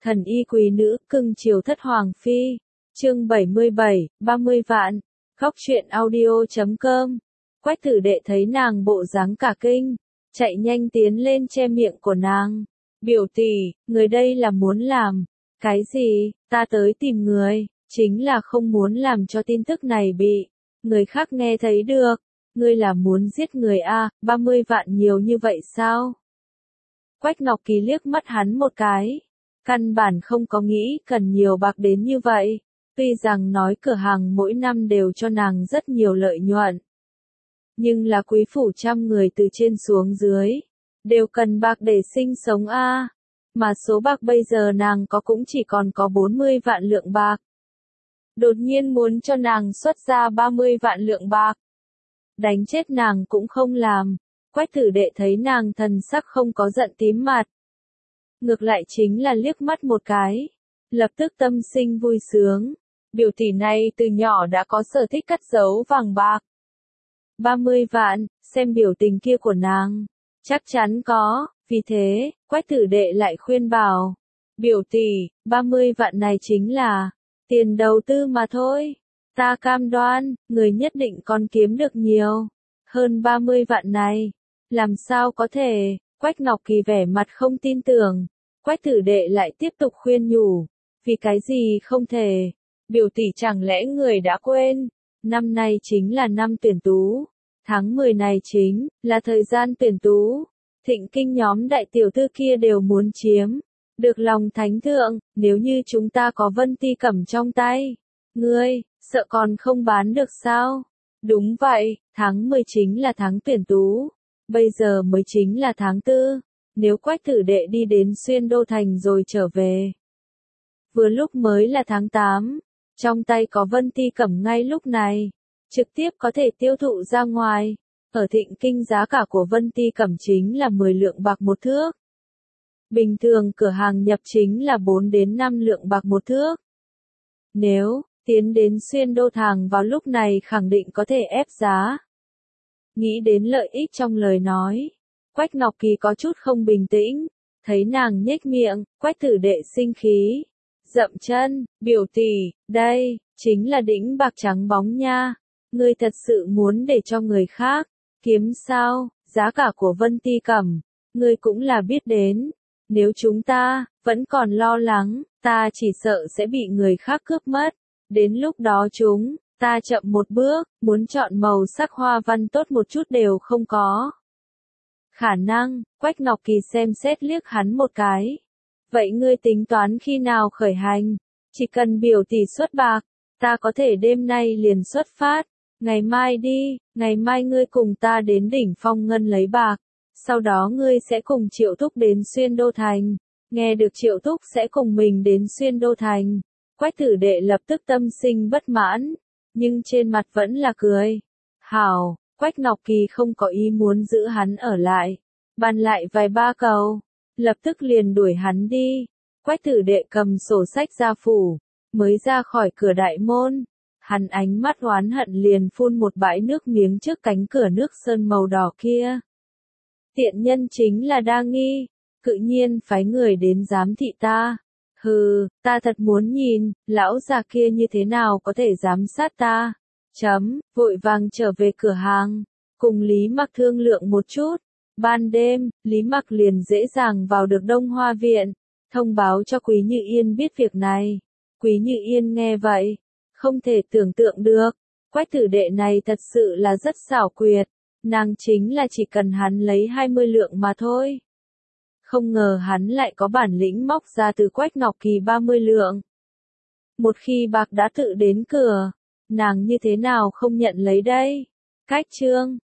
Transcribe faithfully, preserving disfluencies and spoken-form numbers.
Thần y quý nữ, cưng chiều thất hoàng phi. Chương bảy mươi bảy, ba mươi vạn. Góc truyện audio chấm com. Quách Tử Đệ thấy nàng bộ dáng cả kinh, chạy nhanh tiến lên che miệng của nàng. Biểu tỷ, người đây là muốn làm. Cái gì? Ta tới tìm người, chính là không muốn làm cho tin tức này bị người khác nghe thấy được. Ngươi là muốn giết người a, ba mươi vạn nhiều như vậy sao? Quách Ngọc Kỳ liếc mắt hắn một cái. Căn bản không có nghĩ cần nhiều bạc đến như vậy. Tuy rằng nói cửa hàng mỗi năm đều cho nàng rất nhiều lợi nhuận. Nhưng là quý phủ trăm người từ trên xuống dưới. Đều cần bạc để sinh sống a. Mà số bạc bây giờ nàng có cũng chỉ còn có bốn mươi vạn lượng bạc. Đột nhiên muốn cho nàng xuất ra ba mươi vạn lượng bạc. Đánh chết nàng cũng không làm. Quách Tử Đệ thấy nàng thần sắc không có giận tím mặt. Ngược lại chính là liếc mắt một cái. Lập tức tâm sinh vui sướng. Biểu tỷ này từ nhỏ đã có sở thích cất giấu vàng bạc. ba mươi vạn, xem biểu tình kia của nàng. Chắc chắn có, vì thế, Quách Tử Đệ lại khuyên bảo. Biểu tỷ, ba mươi vạn này chính là tiền đầu tư mà thôi. Ta cam đoan, người nhất định còn kiếm được nhiều. Hơn ba mươi vạn này. Làm sao có thể? Quách Ngọc Kỳ vẻ mặt không tin tưởng. Quách Tử Đệ lại tiếp tục khuyên nhủ. Vì cái gì không thể? Biểu tỷ chẳng lẽ người đã quên? Năm nay chính là năm tuyển tú. Tháng mười này chính là thời gian tuyển tú. Thịnh kinh nhóm đại tiểu thư kia đều muốn chiếm được lòng thánh thượng. Nếu như chúng ta có Vân Ti Cẩm trong tay, ngươi sợ còn không bán được sao? Đúng vậy, tháng mười chính là tháng tuyển tú. Bây giờ mới chính là tháng tư. Nếu Quách Tử Đệ đi đến Xuyên Đô Thành rồi trở về, vừa lúc mới là tháng tám. Trong tay có Vân Ti Cẩm ngay lúc này, trực tiếp có thể tiêu thụ ra ngoài. Ở Thịnh Kinh giá cả của Vân Ti Cẩm chính là mười lượng bạc một thước. Bình thường cửa hàng nhập chính là bốn đến năm lượng bạc một thước. Nếu tiến đến Xuyên Đô Thành vào lúc này khẳng định có thể ép giá. Nghĩ đến lợi ích trong lời nói, Quách Ngọc Kỳ có chút không bình tĩnh. Thấy nàng nhếch miệng, Quách Tử Đệ sinh khí. Dậm chân, biểu tỷ, đây, chính là đĩnh bạc trắng bóng nha. Ngươi thật sự muốn để cho người khác kiếm sao? Giá cả của Vân Ti Cẩm, ngươi cũng là biết đến. Nếu chúng ta vẫn còn lo lắng, ta chỉ sợ sẽ bị người khác cướp mất. Đến lúc đó chúng ta chậm một bước, muốn chọn màu sắc hoa văn tốt một chút đều không có khả năng. Quách Ngọc Kỳ xem xét liếc hắn một cái. Vậy ngươi tính toán khi nào khởi hành? Chỉ cần biểu tỷ xuất bạc, ta có thể đêm nay liền xuất phát. Ngày mai đi, ngày mai ngươi cùng ta đến đỉnh Phong Ngân lấy bạc. Sau đó ngươi sẽ cùng Triệu Thúc đến Xuyên Đô Thành. Nghe được Triệu Thúc sẽ cùng mình đến Xuyên Đô Thành. Quách Tử Đệ lập tức tâm sinh bất mãn. Nhưng trên mặt vẫn là cười. Hảo, Quách Ngọc Kỳ không có ý muốn giữ hắn ở lại. Bàn lại vài ba câu. Lập tức liền đuổi hắn đi. Quách Tử Đệ cầm sổ sách ra phủ. Mới ra khỏi cửa đại môn. Hắn ánh mắt oán hận liền phun một bãi nước miếng trước cánh cửa nước sơn màu đỏ kia. Tiện nhân chính là Đa Nghi. Cự nhiên phái người đến giám thị ta. Hừ, ta thật muốn nhìn, lão già kia như thế nào có thể giám sát ta. Chấm, vội vàng trở về cửa hàng. Cùng Lý Mặc thương lượng một chút. Ban đêm, Lý Mặc liền dễ dàng vào được Đông Hoa Viện. Thông báo cho Quý Như Yên biết việc này. Quý Như Yên nghe vậy. Không thể tưởng tượng được. Quách Tử Đệ này thật sự là rất xảo quyệt. Nàng chính là chỉ cần hắn lấy hai mươi lượng mà thôi. Không ngờ hắn lại có bản lĩnh móc ra từ Quách Ngọc Kỳ ba mươi lượng. Một khi bạc đã tự đến cửa, nàng như thế nào không nhận lấy đây? Cách chương